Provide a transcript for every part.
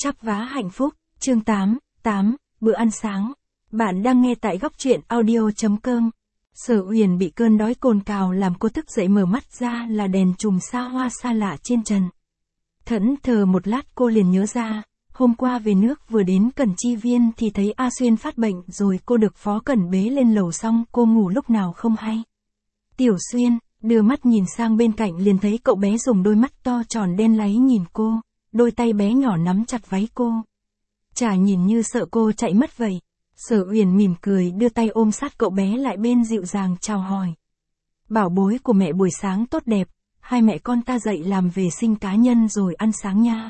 Chắp vá hạnh phúc, chương 8, bữa ăn sáng. Bạn đang nghe tại góc truyện audio.com. Sở Uyển bị cơn đói cồn cào làm cô thức dậy, mở mắt ra là đèn chùm xa hoa xa lạ trên trần. Thẫn thờ một lát cô liền nhớ ra, hôm qua về nước vừa đến Cẩn Chi Viên thì thấy A Xuyên phát bệnh rồi cô được Phó Cẩn bế lên lầu, xong cô ngủ lúc nào không hay. Tiểu Xuyên, đưa mắt nhìn sang bên cạnh liền thấy cậu bé dùng đôi mắt to tròn đen láy nhìn cô, đôi tay bé nhỏ nắm chặt váy cô. Chả nhìn như sợ cô chạy mất vậy. Sở Uyển mỉm cười đưa tay ôm sát cậu bé lại bên, dịu dàng chào hỏi. Bảo bối của mẹ buổi sáng tốt đẹp, hai mẹ con ta dậy làm vệ sinh cá nhân rồi ăn sáng nha.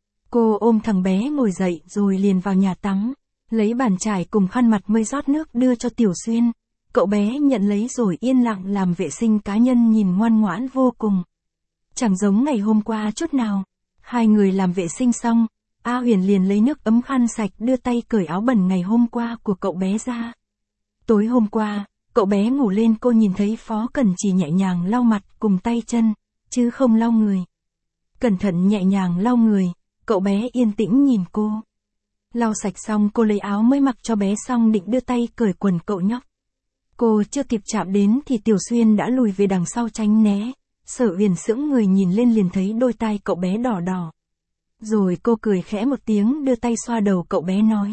Cô ôm thằng bé ngồi dậy rồi liền vào nhà tắm, lấy bàn chải cùng khăn mặt mới rót nước đưa cho Tiểu Xuyên. Cậu bé nhận lấy rồi yên lặng làm vệ sinh cá nhân, nhìn ngoan ngoãn vô cùng. Chẳng giống ngày hôm qua chút nào. Hai người làm vệ sinh xong, A Huyền liền lấy nước ấm khăn sạch đưa tay cởi áo bẩn ngày hôm qua của cậu bé ra. Tối hôm qua, cậu bé ngủ lên cô nhìn thấy Phó Cẩn chỉ nhẹ nhàng lau mặt cùng tay chân, chứ không lau người. Cẩn thận nhẹ nhàng lau người, cậu bé yên tĩnh nhìn cô. Lau sạch xong cô lấy áo mới mặc cho bé xong định đưa tay cởi quần cậu nhóc. Cô chưa kịp chạm đến thì Tiểu Xuyên đã lùi về đằng sau tránh né. Sở Uyển sững người nhìn lên liền thấy đôi tai cậu bé đỏ đỏ. Rồi cô cười khẽ một tiếng đưa tay xoa đầu cậu bé nói.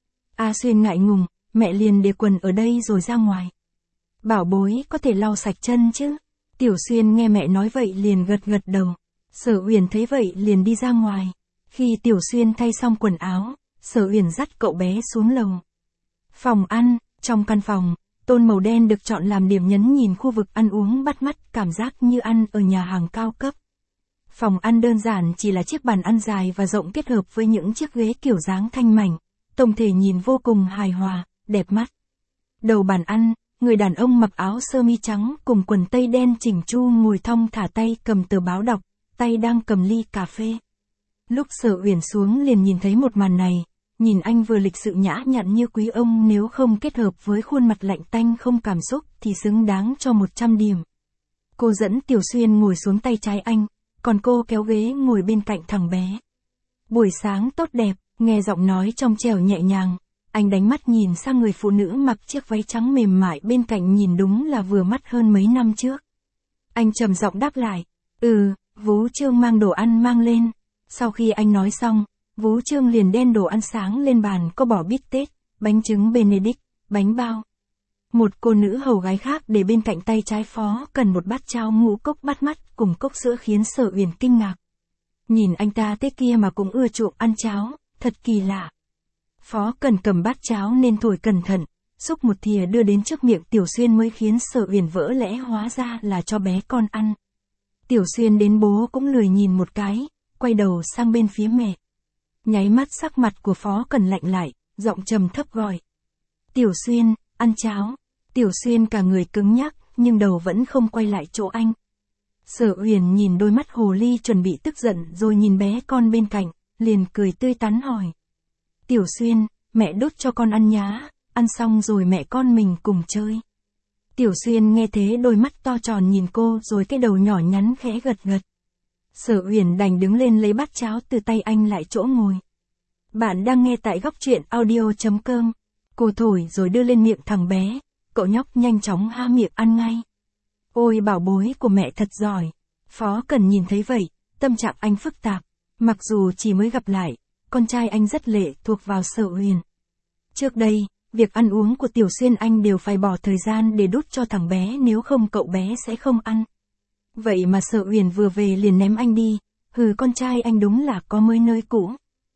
A Xuyên ngại ngùng, mẹ liền để quần ở đây rồi ra ngoài. Bảo bối có thể lau sạch chân chứ? Tiểu Xuyên nghe mẹ nói vậy liền gật gật đầu. Sở Uyển thấy vậy liền đi ra ngoài. Khi Tiểu Xuyên thay xong quần áo, Sở Uyển dắt cậu bé xuống lầu. Phòng ăn, trong căn phòng, tôn màu đen được chọn làm điểm nhấn, nhìn khu vực ăn uống bắt mắt, cảm giác như ăn ở nhà hàng cao cấp. Phòng ăn đơn giản chỉ là chiếc bàn ăn dài và rộng kết hợp với những chiếc ghế kiểu dáng thanh mảnh, tổng thể nhìn vô cùng hài hòa, đẹp mắt. Đầu bàn ăn, người đàn ông mặc áo sơ mi trắng cùng quần tây đen chỉnh chu ngồi thong thả, tay cầm tờ báo đọc, tay đang cầm ly cà phê. Lúc Sở Uyển xuống liền nhìn thấy một màn này. Nhìn anh vừa lịch sự nhã nhặn như quý ông, nếu không kết hợp với khuôn mặt lạnh tanh không cảm xúc thì xứng đáng cho 100 điểm. Cô dẫn Tiểu Xuyên ngồi xuống tay trái anh, còn cô kéo ghế ngồi bên cạnh thằng bé. Buổi sáng tốt đẹp, nghe giọng nói trong trẻo nhẹ nhàng, anh đánh mắt nhìn sang người phụ nữ mặc chiếc váy trắng mềm mại bên cạnh, nhìn đúng là vừa mắt hơn mấy năm trước. Anh trầm giọng đáp lại, Vú Trương mang đồ ăn mang lên. Sau khi anh nói xong, Vú Trương liền đem đồ ăn sáng lên bàn, có bò bít tết, bánh trứng Benedict, bánh bao. Một cô nữ hầu gái khác để bên cạnh tay trái Phó Cẩn một bát cháo ngũ cốc bắt mắt cùng cốc sữa khiến Sở Uyển kinh ngạc. Nhìn anh ta thế kia mà cũng ưa chuộng ăn cháo, thật kỳ lạ. Phó Cẩn cầm bát cháo nên thổi cẩn thận, xúc một thìa đưa đến trước miệng Tiểu Xuyên mới khiến Sở Uyển vỡ lẽ, hóa ra là cho bé con ăn. Tiểu Xuyên đến bố cũng lười nhìn một cái, quay đầu sang bên phía mẹ. Nháy mắt sắc mặt của Phó Cẩn lạnh lại, giọng trầm thấp gọi. Tiểu Xuyên, ăn cháo. Tiểu Xuyên cả người cứng nhắc, nhưng đầu vẫn không quay lại chỗ anh. Sở Uyển nhìn đôi mắt hồ ly chuẩn bị tức giận rồi nhìn bé con bên cạnh, liền cười tươi tắn hỏi. Tiểu Xuyên, mẹ đút cho con ăn nhá, ăn xong rồi mẹ con mình cùng chơi. Tiểu Xuyên nghe thế đôi mắt to tròn nhìn cô rồi cái đầu nhỏ nhắn khẽ gật gật. Sở Uyển đành đứng lên lấy bát cháo từ tay anh lại chỗ ngồi. Bạn đang nghe tại góc truyện audio.com. Cô thổi rồi đưa lên miệng thằng bé, cậu nhóc nhanh chóng há miệng ăn ngay. Ôi bảo bối của mẹ thật giỏi. Phó Cẩn nhìn thấy vậy, tâm trạng anh phức tạp. Mặc dù chỉ mới gặp lại, con trai anh rất lệ thuộc vào Sở Uyển. Trước đây, việc ăn uống của Tiểu Xuyên anh đều phải bỏ thời gian để đút cho thằng bé, nếu không cậu bé sẽ không ăn. Vậy mà Sở Uyển vừa về liền ném anh đi, con trai anh đúng là có mới nơi cũ.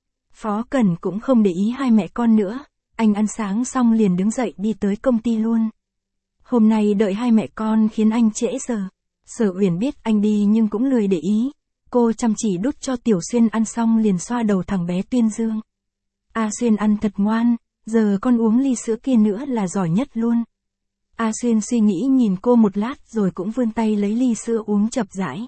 Phó Cẩn cũng không để ý hai mẹ con nữa, anh ăn sáng xong liền đứng dậy đi tới công ty luôn. Hôm nay đợi hai mẹ con khiến anh trễ giờ. Sở Uyển biết anh đi nhưng cũng lười để ý, cô chăm chỉ đút cho Tiểu Xuyên ăn xong liền xoa đầu thằng bé tuyên dương. A Xuyên ăn thật ngoan, giờ con uống ly sữa kia nữa là giỏi nhất luôn. A Xuyên suy nghĩ nhìn cô một lát rồi cũng vươn tay lấy ly sữa uống chậm rãi.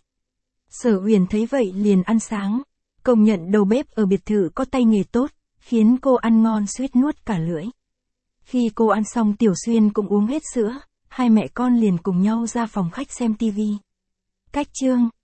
Sở Uyển thấy vậy liền ăn sáng, công nhận đầu bếp ở biệt thự có tay nghề tốt, khiến cô ăn ngon suýt nuốt cả lưỡi. Khi cô ăn xong Tiểu Xuyên cũng uống hết sữa, hai mẹ con liền cùng nhau ra phòng khách xem tivi. Cách chương